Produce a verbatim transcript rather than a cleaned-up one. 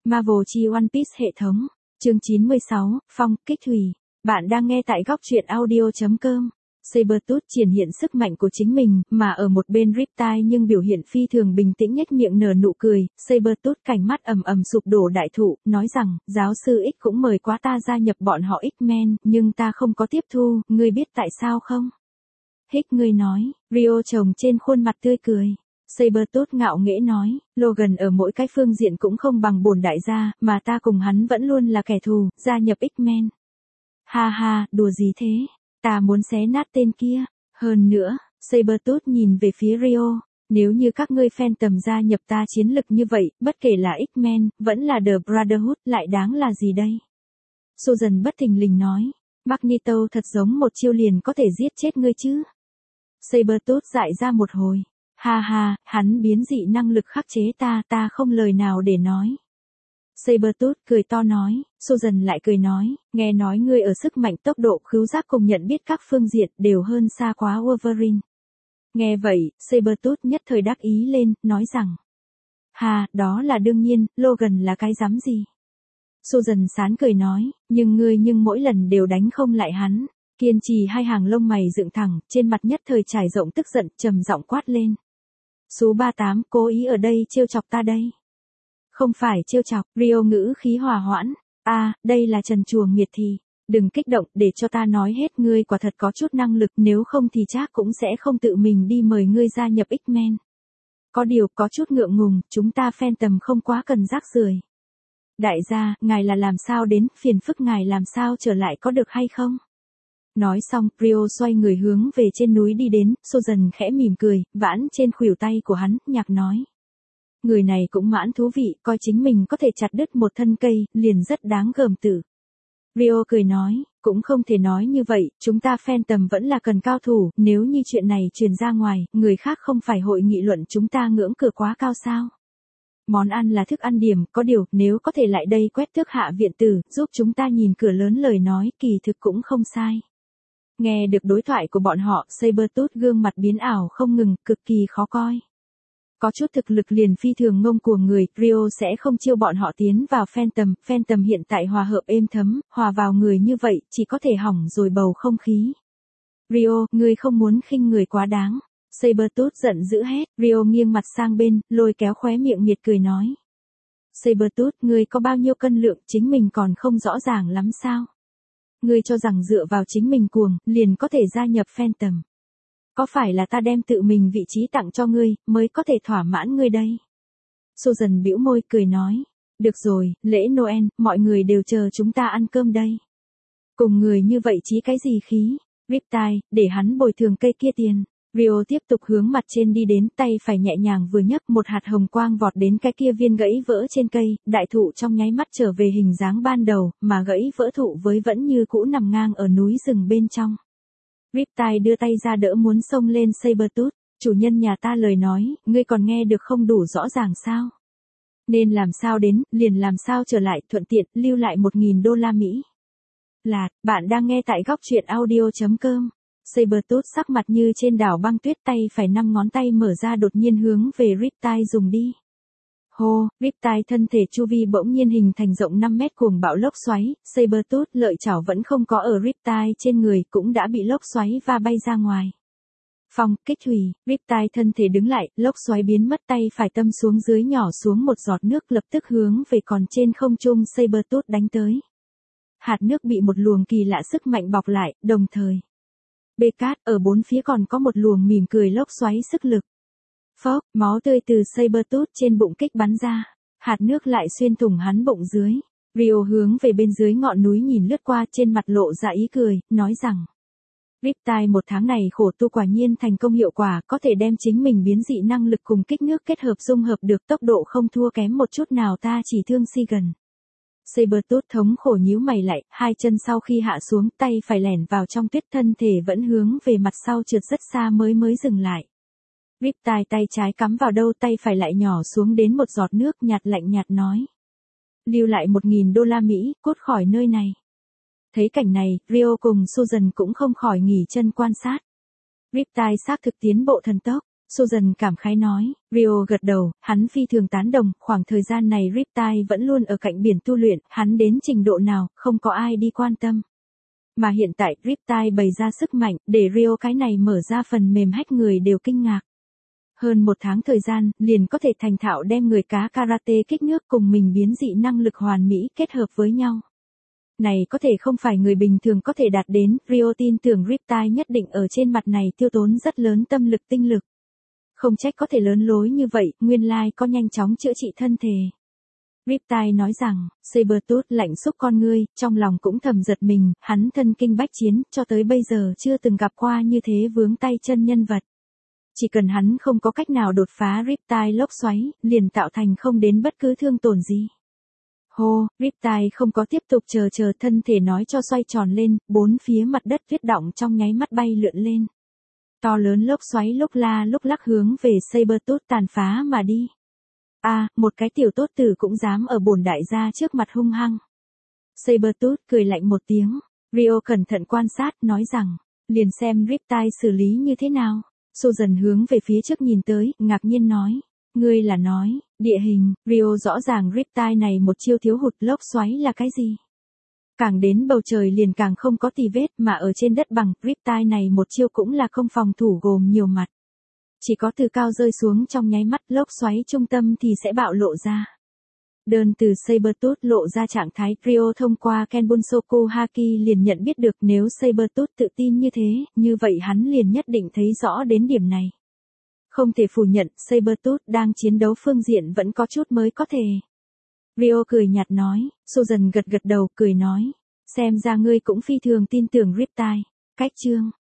Marvel chi One Piece hệ thống. Chương chín mươi sáu, Phong kích hủy. Bạn đang nghe tại góc truyện audio chấm com. Sabretooth triển hiện sức mạnh của chính mình, mà ở một bên Riptide nhưng biểu hiện phi thường bình tĩnh nhếch miệng nở nụ cười. Sabretooth cảnh mắt ầm ầm sụp đổ đại thụ, nói rằng, giáo sư X cũng mời quá ta gia nhập bọn họ X-Men, nhưng ta không có tiếp thu, ngươi biết tại sao không? Hích ngươi nói, Rio chồng trên khuôn mặt tươi cười. Sabretooth ngạo nghễ nói, Logan ở mỗi cái phương diện cũng không bằng bổn đại gia, mà ta cùng hắn vẫn luôn là kẻ thù, gia nhập X-Men. Ha ha, đùa gì thế? Ta muốn xé nát tên kia. Hơn nữa, Sabretooth nhìn về phía Rio, nếu như các ngươi Phantom gia nhập ta chiến lực như vậy, bất kể là X-Men, vẫn là The Brotherhood, lại đáng là gì đây? Susan bất thình lình nói, Magneto thật giống một chiêu liền có thể giết chết ngươi chứ. Sabretooth dại ra một hồi. Ha ha, hắn biến dị năng lực khắc chế ta, ta không lời nào để nói. Sabretooth cười to nói, Susan lại cười nói, nghe nói ngươi ở sức mạnh tốc độ khứu giác cùng nhận biết các phương diện đều hơn xa quá Wolverine. Nghe vậy, Sabretooth nhất thời đắc ý lên, nói rằng, ha, đó là đương nhiên, Logan là cái rắm gì. Susan sán cười nói, nhưng ngươi nhưng mỗi lần đều đánh không lại hắn. Kiên trì hai hàng lông mày dựng thẳng, trên mặt nhất thời trải rộng tức giận, trầm giọng quát lên. Số ba mươi tám, cố ý ở đây trêu chọc ta đây. Không phải trêu chọc, Rio ngữ khí hòa hoãn. A, à, đây là trần truồng miệt thì. Đừng kích động, để cho ta nói hết, ngươi quả thật có chút năng lực, nếu không thì chắc cũng sẽ không tự mình đi mời ngươi gia nhập X-Men. Có điều, có chút ngượng ngùng, chúng ta Phantom không quá cần rác rưởi. Đại gia, ngài là làm sao đến, phiền phức ngài làm sao trở lại có được hay không? Nói xong, Rio xoay người hướng về trên núi đi đến, Susan khẽ mỉm cười, vãn trên khuỷu tay của hắn, nhạc nói. Người này cũng mãn thú vị, coi chính mình có thể chặt đứt một thân cây, liền rất đáng gờm tử. Rio cười nói, cũng không thể nói như vậy, chúng ta Phantom vẫn là cần cao thủ, nếu như chuyện này truyền ra ngoài, người khác không phải hội nghị luận chúng ta ngưỡng cửa quá cao sao. Món ăn là thức ăn điểm, có điều, nếu có thể lại đây quét tước hạ viện tử, giúp chúng ta nhìn cửa lớn lời nói, kỳ thực cũng không sai. Nghe được đối thoại của bọn họ, Sabretooth gương mặt biến ảo không ngừng, cực kỳ khó coi. Có chút thực lực liền phi thường ngông cuồng người, Rio sẽ không chiêu bọn họ tiến vào Phantom, Phantom hiện tại hòa hợp êm thấm, hòa vào người như vậy, chỉ có thể hỏng rồi bầu không khí. Rio, ngươi không muốn khinh người quá đáng. Sabretooth giận dữ hét, Rio nghiêng mặt sang bên, lôi kéo khóe miệng miệt cười nói. Sabretooth, ngươi có bao nhiêu cân lượng, chính mình còn không rõ ràng lắm sao? Ngươi cho rằng dựa vào chính mình cuồng, liền có thể gia nhập Phantom. Có phải là ta đem tự mình vị trí tặng cho ngươi, mới có thể thỏa mãn ngươi đây? Susan bĩu môi cười nói. Được rồi, lễ Noel, mọi người đều chờ chúng ta ăn cơm đây. Cùng người như vậy chí cái gì khí? Riptide, để hắn bồi thường cây kia tiền. Rio tiếp tục hướng mặt trên đi đến, tay phải nhẹ nhàng vừa nhấc, một hạt hồng quang vọt đến cái kia viên gãy vỡ trên cây, đại thụ trong nháy mắt trở về hình dáng ban đầu, mà gãy vỡ thụ với vẫn như cũ nằm ngang ở núi rừng bên trong. Riptide đưa tay ra đỡ muốn xông lên Sabretooth, chủ nhân nhà ta lời nói, ngươi còn nghe được không đủ rõ ràng sao? Nên làm sao đến, liền làm sao trở lại, thuận tiện, lưu lại một nghìn đô la Mỹ. Là, bạn đang nghe tại góc truyện audio chấm com. Sabretooth sắc mặt như trên đảo băng tuyết, tay phải năm ngón tay mở ra đột nhiên hướng về Riptide dùng đi. Hô, Riptide thân thể chu vi bỗng nhiên hình thành rộng năm mét cuồng bạo lốc xoáy, Sabretooth lợi chảo vẫn không có ở Riptide trên người, cũng đã bị lốc xoáy va bay ra ngoài. Phong kích hủy, Riptide thân thể đứng lại, lốc xoáy biến mất, tay phải tâm xuống dưới nhỏ xuống một giọt nước lập tức hướng về còn trên không trung Sabretooth đánh tới. Hạt nước bị một luồng kỳ lạ sức mạnh bọc lại, đồng thời. Bê cát, ở bốn phía còn có một luồng mỉm cười lốc xoáy sức lực. Phốc, máu tươi từ Sabretooth trên bụng kích bắn ra, hạt nước lại xuyên thủng hắn bụng dưới. Rio hướng về bên dưới ngọn núi nhìn lướt qua, trên mặt lộ ra ý cười, nói rằng. Riptide một tháng này khổ tu quả nhiên thành công hiệu quả, có thể đem chính mình biến dị năng lực cùng kích nước kết hợp dung hợp được, tốc độ không thua kém một chút nào, ta chỉ thương si gần. Sabretooth thống khổ nhíu mày lại, hai chân sau khi hạ xuống, tay phải lẻn vào trong tuyết, thân thể vẫn hướng về mặt sau trượt rất xa mới mới dừng lại. Riptide tay trái cắm vào đâu, tay phải lại nhỏ xuống đến một giọt nước, nhạt lạnh nhạt nói. Lưu lại một nghìn đô la Mỹ, cút khỏi nơi này. Thấy cảnh này, Rio cùng Susan cũng không khỏi nghỉ chân quan sát. Riptide xác thực tiến bộ thần tốc, Susan cảm khái nói, Rio gật đầu, hắn phi thường tán đồng, khoảng thời gian này Riptide vẫn luôn ở cạnh biển tu luyện, hắn đến trình độ nào, không có ai đi quan tâm. Mà hiện tại, Riptide bày ra sức mạnh, để Rio cái này mở ra phần mềm hack người đều kinh ngạc. Hơn một tháng thời gian, liền có thể thành thạo đem người cá karate kích nước cùng mình biến dị năng lực hoàn mỹ kết hợp với nhau. Này có thể không phải người bình thường có thể đạt đến, Rio tin tưởng Riptide nhất định ở trên mặt này tiêu tốn rất lớn tâm lực tinh lực. Không trách có thể lớn lối như vậy, nguyên lai có nhanh chóng chữa trị thân thể. Riptide nói rằng, Sabertooth lạnh xúc con ngươi, trong lòng cũng thầm giật mình, hắn thân kinh bách chiến, cho tới bây giờ chưa từng gặp qua như thế vướng tay chân nhân vật. Chỉ cần hắn không có cách nào đột phá Riptide lốc xoáy, liền tạo thành không đến bất cứ thương tổn gì. Hô, Riptide không có tiếp tục chờ chờ thân thể nói cho xoay tròn lên, bốn phía mặt đất tuyết động trong nháy mắt bay lượn lên. To lớn lốc xoáy lúc la lúc lắc hướng về Sabertooth tàn phá mà đi. A, à, một cái tiểu tốt tử cũng dám ở bổn đại gia trước mặt hung hăng. Sabertooth cười lạnh một tiếng, Rio cẩn thận quan sát, nói rằng, liền xem Riptide xử lý như thế nào. Susan hướng về phía trước nhìn tới, ngạc nhiên nói, ngươi là nói, địa hình, Rio rõ ràng Riptide này một chiêu thiếu hụt lốc xoáy là cái gì. Càng đến bầu trời liền càng không có tì vết, mà ở trên đất bằng, Riptide này một chiêu cũng là không phòng thủ gồm nhiều mặt. Chỉ có từ cao rơi xuống trong nháy mắt, lốc xoáy trung tâm thì sẽ bạo lộ ra. Đơn từ Sabertooth lộ ra trạng thái, Rio thông qua Kenbunsoku Haki liền nhận biết được nếu Sabertooth tự tin như thế, như vậy hắn liền nhất định thấy rõ đến điểm này. Không thể phủ nhận, Sabertooth đang chiến đấu phương diện vẫn có chút mới có thể. Rio cười nhạt nói, Susan gật gật đầu cười nói, xem ra ngươi cũng phi thường tin tưởng Riptide. Cách chương